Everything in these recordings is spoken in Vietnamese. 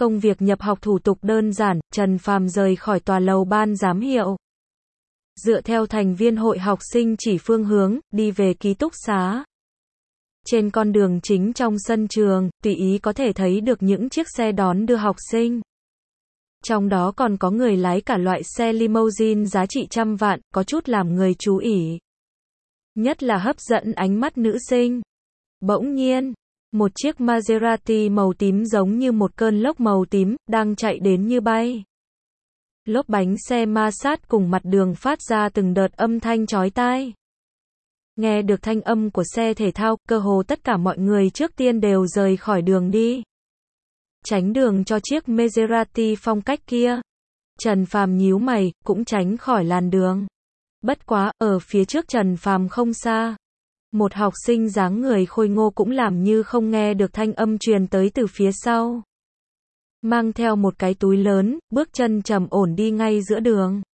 Công việc nhập học thủ tục đơn giản, Trần Phàm rời khỏi tòa lầu ban giám hiệu. Dựa theo thành viên hội học sinh chỉ phương hướng, đi về ký túc xá. Trên con đường chính trong sân trường, tùy ý có thể thấy được những chiếc xe đón đưa học sinh. Trong đó còn có người lái cả loại xe limousine giá trị trăm vạn, có chút làm người chú ý. Nhất là hấp dẫn ánh mắt nữ sinh. Bỗng nhiên, một chiếc Maserati màu tím giống như một cơn lốc màu tím, đang chạy đến như bay. Lốp bánh xe ma sát cùng mặt đường phát ra từng đợt âm thanh chói tai. Nghe được thanh âm của xe thể thao, cơ hồ tất cả mọi người trước tiên đều rời khỏi đường đi. Tránh đường cho chiếc Maserati phong cách kia. Trần Phàm nhíu mày, cũng tránh khỏi làn đường. Bất quá, ở phía trước Trần Phàm không xa. Một học sinh dáng người khôi ngô cũng làm như không nghe được thanh âm truyền tới từ phía sau. Mang theo một cái túi lớn, bước chân trầm ổn đi ngay giữa đường.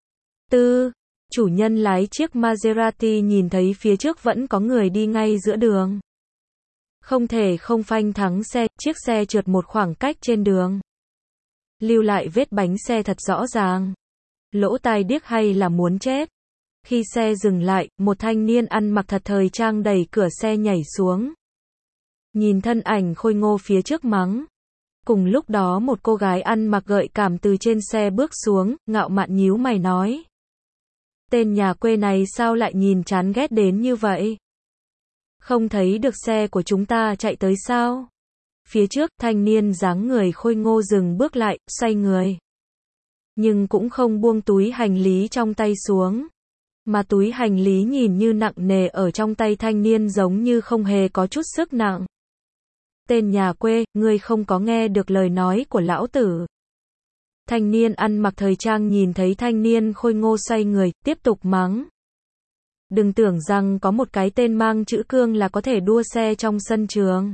Chủ nhân lái chiếc Maserati nhìn thấy phía trước vẫn có người đi ngay giữa đường. Không thể không phanh thắng xe, chiếc xe trượt một khoảng cách trên đường. Lưu lại vết bánh xe thật rõ ràng. Lỗ tai điếc hay là muốn chết. Khi xe dừng lại, một thanh niên ăn mặc thật thời trang đẩy cửa xe nhảy xuống. Nhìn thân ảnh khôi ngô phía trước mắng. Cùng lúc đó một cô gái ăn mặc gợi cảm từ trên xe bước xuống, ngạo mạn nhíu mày nói. Tên nhà quê này sao lại nhìn chán ghét đến như vậy? Không thấy được xe của chúng ta chạy tới sao? Phía trước, thanh niên dáng người khôi ngô dừng bước lại, xoay người. Nhưng cũng không buông túi hành lý trong tay xuống. Mà túi hành lý nhìn như nặng nề ở trong tay thanh niên giống như không hề có chút sức nặng. Tên nhà quê, ngươi không có nghe được lời nói của lão tử. Thanh niên ăn mặc thời trang nhìn thấy thanh niên khôi ngô xoay người, tiếp tục mắng. Đừng tưởng rằng có một cái tên mang chữ Cương là có thể đua xe trong sân trường.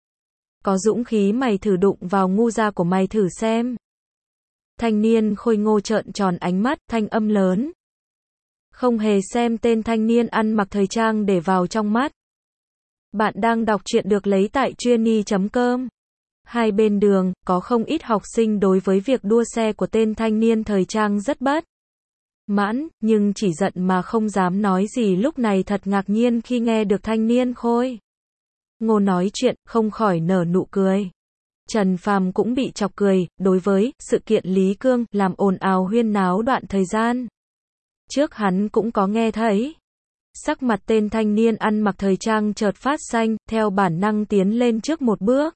Có dũng khí mày thử đụng vào ngu gia của mày thử xem. Thanh niên khôi ngô trợn tròn ánh mắt, thanh âm lớn. Không hề xem tên thanh niên ăn mặc thời trang để vào trong mắt. Bạn đang đọc truyện được lấy tại truyenee.com. Hai bên đường, có không ít học sinh đối với việc đua xe của tên thanh niên thời trang rất bất mãn, nhưng chỉ giận mà không dám nói gì lúc này thật ngạc nhiên khi nghe được thanh niên khôi ngô nói chuyện, không khỏi nở nụ cười. Trần Phàm cũng bị chọc cười, đối với sự kiện Lý Cương làm ồn ào huyên náo đoạn thời gian trước hắn cũng có nghe thấy. Sắc mặt tên thanh niên ăn mặc thời trang chợt phát xanh, theo bản năng tiến lên trước một bước.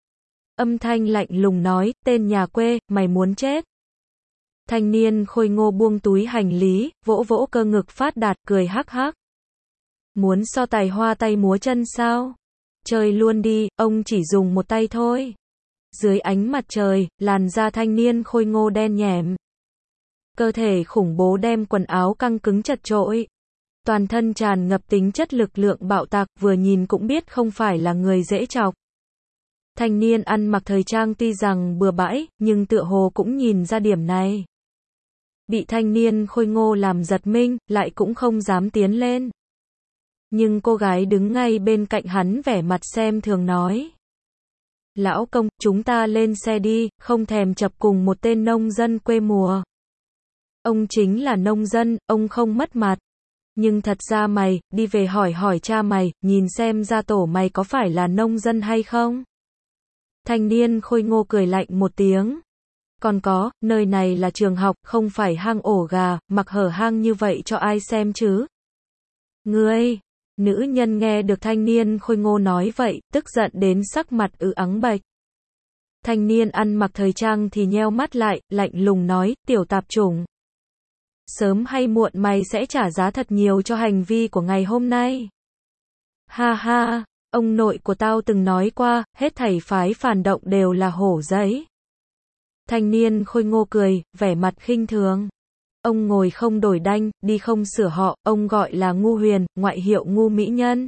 Âm thanh lạnh lùng nói, tên nhà quê, mày muốn chết. Thanh niên khôi ngô buông túi hành lý, vỗ vỗ cơ ngực phát đạt, cười hắc hắc. Muốn so tài hoa tay múa chân sao? Chơi luôn đi, ông chỉ dùng một tay thôi. Dưới ánh mặt trời, làn da thanh niên khôi ngô đen nhẻm. Cơ thể khủng bố đem quần áo căng cứng chật chội. Toàn thân tràn ngập tính chất lực lượng bạo tạc, vừa nhìn cũng biết không phải là người dễ chọc. Thanh niên ăn mặc thời trang tuy rằng bừa bãi, nhưng tựa hồ cũng nhìn ra điểm này. Bị thanh niên khôi ngô làm giật mình, lại cũng không dám tiến lên. Nhưng cô gái đứng ngay bên cạnh hắn vẻ mặt xem thường nói. Lão công, chúng ta lên xe đi, không thèm chập cùng một tên nông dân quê mùa. Ông chính là nông dân, ông không mất mặt. Nhưng thật ra mày, đi về hỏi hỏi cha mày, nhìn xem gia tổ mày có phải là nông dân hay không? Thanh niên khôi ngô cười lạnh một tiếng. Còn có, nơi này là trường học, không phải hang ổ gà, mặc hở hang như vậy cho ai xem chứ? Ngươi! Nữ nhân nghe được thanh niên khôi ngô nói vậy, tức giận đến sắc mặt ắng bệch. Thanh niên ăn mặc thời trang thì nheo mắt lại, lạnh lùng nói, tiểu tạp chủng. Sớm hay muộn mày sẽ trả giá thật nhiều cho hành vi của ngày hôm nay. Ha ha, ông nội của tao từng nói qua, hết thảy phái phản động đều là hổ giấy. Thanh niên khôi ngô cười, vẻ mặt khinh thường. Ông ngồi không đổi đanh, đi không sửa họ, ông gọi là Ngu Huyền, ngoại hiệu Ngu Mỹ Nhân.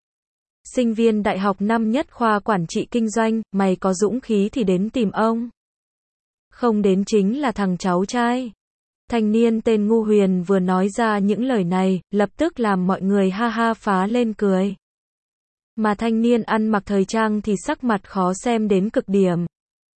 Sinh viên đại học năm nhất khoa quản trị kinh doanh, mày có dũng khí thì đến tìm ông. Không đến chính là thằng cháu trai. Thanh niên tên Ngu Huyền vừa nói ra những lời này, lập tức làm mọi người ha ha phá lên cười. Mà thanh niên ăn mặc thời trang thì sắc mặt khó xem đến cực điểm.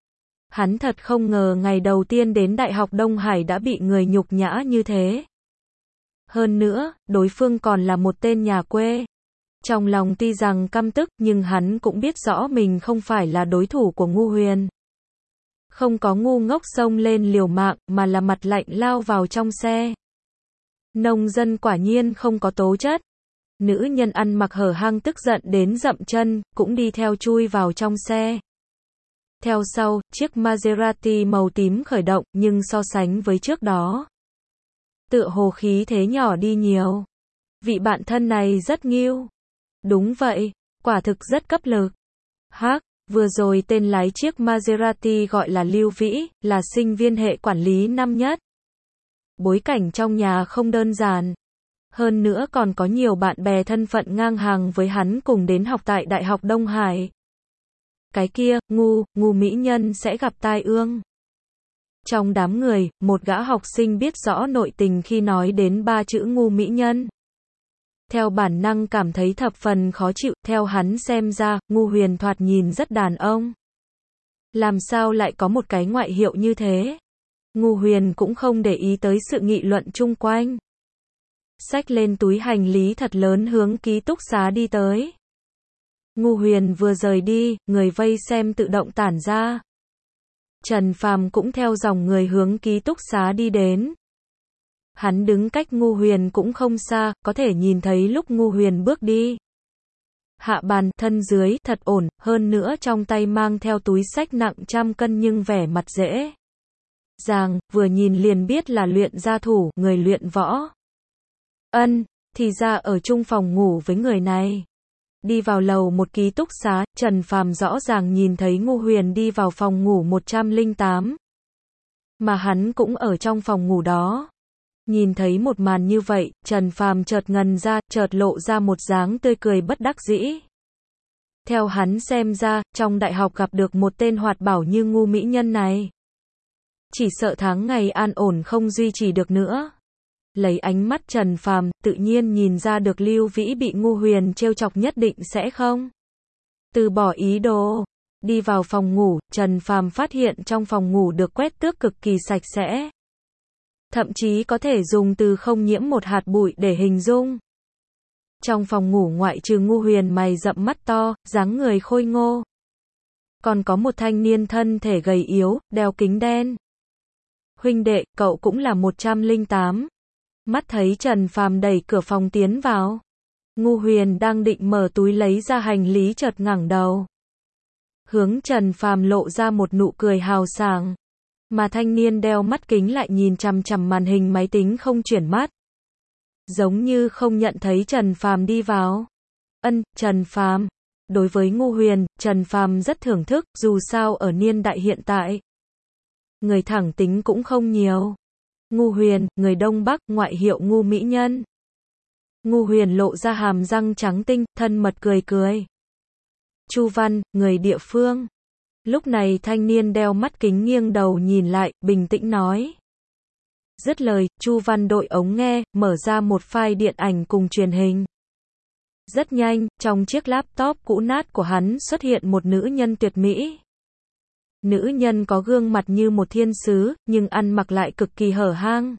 Hắn thật không ngờ ngày đầu tiên đến Đại học Đông Hải đã bị người nhục nhã như thế. Hơn nữa, đối phương còn là một tên nhà quê. Trong lòng tuy rằng căm tức nhưng hắn cũng biết rõ mình không phải là đối thủ của Ngu Huyền. Không có ngu ngốc xông lên liều mạng mà là mặt lạnh lao vào trong xe. Nông dân quả nhiên không có tố chất. Nữ nhân ăn mặc hở hang tức giận đến dậm chân, cũng đi theo chui vào trong xe. Theo sau, chiếc Maserati màu tím khởi động, nhưng so sánh với trước đó, tựa hồ khí thế nhỏ đi nhiều. Vị bạn thân này rất nghiêu. Đúng vậy, quả thực rất cấp lực. Hắc, vừa rồi tên lái chiếc Maserati gọi là Lưu Vĩ, là sinh viên hệ quản lý năm nhất. Bối cảnh trong nhà không đơn giản. Hơn nữa còn có nhiều bạn bè thân phận ngang hàng với hắn cùng đến học tại Đại học Đông Hải. Cái kia, ngu mỹ nhân sẽ gặp tai ương. Trong đám người, một gã học sinh biết rõ nội tình khi nói đến 3 chữ ngu mỹ nhân. Theo bản năng cảm thấy thập phần khó chịu, theo hắn xem ra, Ngu Huyền thoạt nhìn rất đàn ông. Làm sao lại có một cái ngoại hiệu như thế? Ngu Huyền cũng không để ý tới sự nghị luận chung quanh. Xách lên túi hành lý thật lớn hướng ký túc xá đi tới. Ngu Huyền vừa rời đi, người vây xem tự động tản ra. Trần Phàm cũng theo dòng người hướng ký túc xá đi đến. Hắn đứng cách Ngu Huyền cũng không xa, có thể nhìn thấy lúc Ngu Huyền bước đi. Hạ bàn, thân dưới, thật ổn, hơn nữa trong tay mang theo túi xách nặng trăm cân nhưng vẻ mặt dễ dàng, vừa nhìn liền biết là luyện gia thủ, người luyện võ. Thì ra ở chung phòng ngủ với người này. Đi vào lầu một ký túc xá, Trần Phàm rõ ràng nhìn thấy Ngu Huyền đi vào phòng ngủ 108. Mà hắn cũng ở trong phòng ngủ đó. Nhìn thấy một màn như vậy, Trần Phàm chợt ngần ra, chợt lộ ra một dáng tươi cười bất đắc dĩ. Theo hắn xem ra, trong đại học gặp được một tên hoạt bảo như ngu mỹ nhân này, chỉ sợ tháng ngày an ổn không duy trì được nữa. Lấy ánh mắt Trần Phàm, tự nhiên nhìn ra được Lưu Vĩ bị Ngu Huyền trêu chọc nhất định sẽ không từ bỏ ý đồ. Đi vào phòng ngủ, Trần Phàm phát hiện trong phòng ngủ được quét tước cực kỳ sạch sẽ. Thậm chí có thể dùng từ không nhiễm một hạt bụi để hình dung. Trong phòng ngủ ngoại trừ Ngu Huyền mày rậm mắt to, dáng người khôi ngô, còn có một thanh niên thân thể gầy yếu, đeo kính đen. Huynh đệ, cậu cũng là 108. Mắt thấy Trần Phàm đẩy cửa phòng tiến vào. Ngu Huyền đang định mở túi lấy ra hành lý chợt ngẩng đầu. Hướng Trần Phàm lộ ra một nụ cười hào sảng. Mà thanh niên đeo mắt kính lại nhìn chằm chằm màn hình máy tính không chuyển mắt. Giống như không nhận thấy Trần Phàm đi vào. Trần Phàm. Đối với Ngu Huyền, Trần Phàm rất thưởng thức, dù sao ở niên đại hiện tại, người thẳng tính cũng không nhiều. Ngu Huyền, người Đông Bắc, ngoại hiệu ngu mỹ nhân. Ngu Huyền lộ ra hàm răng trắng tinh, thân mật cười cười. Chu Văn, người địa phương. Lúc này thanh niên đeo mắt kính nghiêng đầu nhìn lại, bình tĩnh nói. Dứt lời, Chu Văn đội ống nghe, mở ra một file điện ảnh cùng truyền hình. Rất nhanh, trong chiếc laptop cũ nát của hắn xuất hiện một nữ nhân tuyệt mỹ. Nữ nhân có gương mặt như một thiên sứ, nhưng ăn mặc lại cực kỳ hở hang.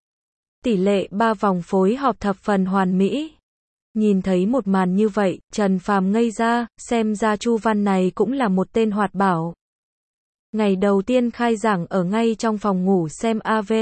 Tỷ lệ 3 vòng phối hợp thập phần hoàn mỹ. Nhìn thấy một màn như vậy, Trần Phàm ngây ra, xem ra Chu Văn này cũng là một tên hoạt bảo. Ngày đầu tiên khai giảng ở ngay trong phòng ngủ xem AV.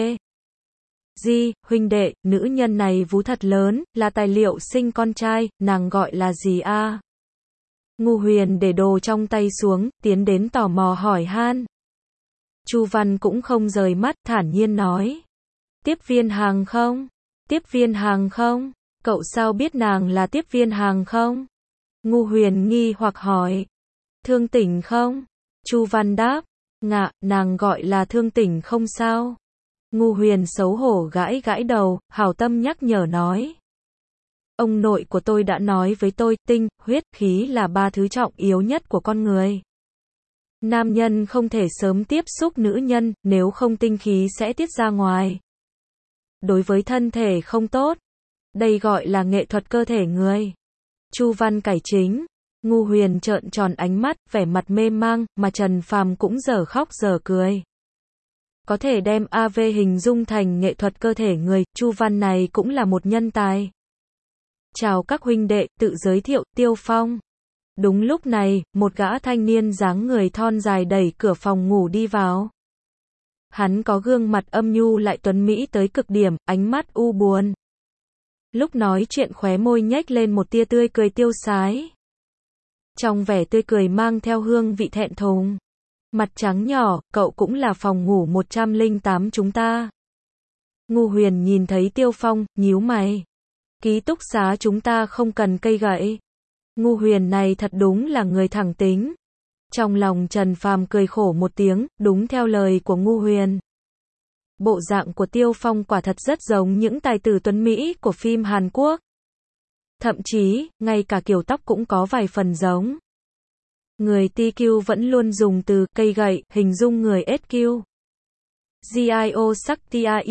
Huynh đệ, nữ nhân này vú thật lớn, là tài liệu sinh con trai, nàng gọi là gì a? Ngu Huyền để đồ trong tay xuống, tiến đến tò mò hỏi han. Chu Văn cũng không rời mắt, thản nhiên nói. Tiếp viên hàng không? Tiếp viên hàng không? Cậu sao biết nàng là tiếp viên hàng không? Ngu Huyền nghi hoặc hỏi. Thương tỉnh không? Chu Văn đáp. Nàng gọi là thương tỉnh không sao? Ngu Huyền xấu hổ gãi gãi đầu, hảo tâm nhắc nhở nói. Ông nội của tôi đã nói với tôi, tinh, huyết, khí là 3 thứ trọng yếu nhất của con người. Nam nhân không thể sớm tiếp xúc nữ nhân, nếu không tinh khí sẽ tiết ra ngoài. Đối với thân thể không tốt. Đây gọi là nghệ thuật cơ thể người. Chu Văn cải chính. Ngu Huyền trợn tròn ánh mắt, vẻ mặt mê mang, mà Trần Phàm cũng dở khóc dở cười. Có thể đem AV hình dung thành nghệ thuật cơ thể người, Chu Văn này cũng là một nhân tài. Chào các huynh đệ, tự giới thiệu, Tiêu Phong. Đúng lúc này, một gã thanh niên dáng người thon dài đẩy cửa phòng ngủ đi vào. Hắn có gương mặt âm nhu lại tuấn mỹ tới cực điểm, ánh mắt u buồn. Lúc nói chuyện khóe môi nhếch lên một tia tươi cười tiêu sái. Trong vẻ tươi cười mang theo hương vị thẹn thùng. Mặt trắng nhỏ, cậu cũng là phòng ngủ 108 chúng ta. Ngu Huyền nhìn thấy Tiêu Phong, nhíu mày. Ký túc xá chúng ta không cần cây gậy. Ngu Huyền này thật đúng là người thẳng tính. Trong lòng Trần Phàm cười khổ một tiếng, đúng theo lời của Ngu Huyền. Bộ dạng của Tiêu Phong quả thật rất giống những tài tử tuấn Mỹ của phim Hàn Quốc. Thậm chí, ngay cả kiểu tóc cũng có vài phần giống. Người TQ vẫn luôn dùng từ cây gậy hình dung người SQ. GIO sắc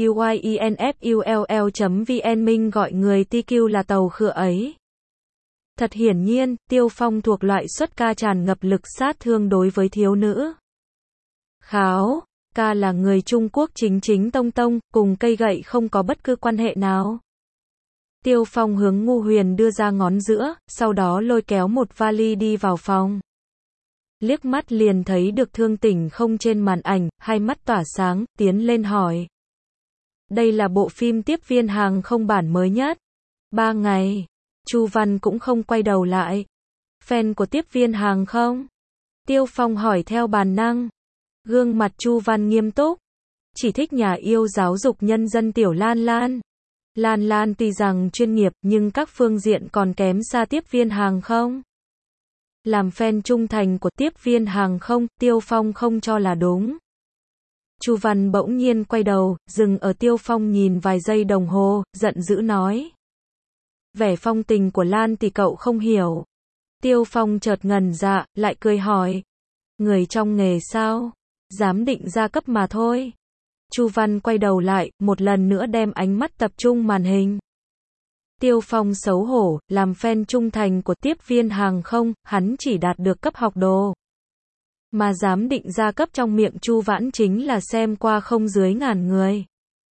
TIUYENFULL.vn Minh gọi người TQ là tàu khựa ấy. Thật hiển nhiên, Tiêu Phong thuộc loại xuất ca tràn ngập lực sát thương đối với thiếu nữ. Kháo, ca là người Trung Quốc chính chính tông tông, cùng cây gậy không có bất cứ quan hệ nào. Tiêu Phong hướng Ngu Huyền đưa ra ngón giữa, sau đó lôi kéo một vali đi vào phòng. Liếc mắt liền thấy được Thương Tỉnh Không trên màn ảnh, hai mắt tỏa sáng, tiến lên hỏi. Đây là bộ phim Tiếp viên hàng không bản mới nhất. 3 ngày. Chu Văn cũng không quay đầu lại. Fan của Tiếp viên hàng không? Tiêu Phong hỏi theo bản năng. Gương mặt Chu Văn nghiêm túc. Chỉ thích nhà yêu giáo dục nhân dân tiểu Lan Lan. Lan Lan tuy rằng chuyên nghiệp nhưng các phương diện còn kém xa Tiếp viên hàng không. Làm fan trung thành của Tiếp viên hàng không, Tiêu Phong không cho là đúng. Chu Văn bỗng nhiên quay đầu, dừng ở Tiêu Phong nhìn vài giây đồng hồ, giận dữ nói. Vẻ phong tình của Lan thì cậu không hiểu. Tiêu Phong chợt ngần dạ, lại cười hỏi. Người trong nghề sao? Giám định gia cấp mà thôi. Chu Văn quay đầu lại, một lần nữa đem ánh mắt tập trung màn hình. Tiêu Phong xấu hổ, làm fan trung thành của Tiếp viên hàng không, hắn chỉ đạt được cấp học đồ. Mà giám định gia cấp trong miệng Chu Vãn chính là xem qua không dưới 1000 người.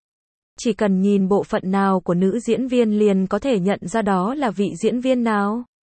Chỉ cần nhìn bộ phận nào của nữ diễn viên liền có thể nhận ra đó là vị diễn viên nào.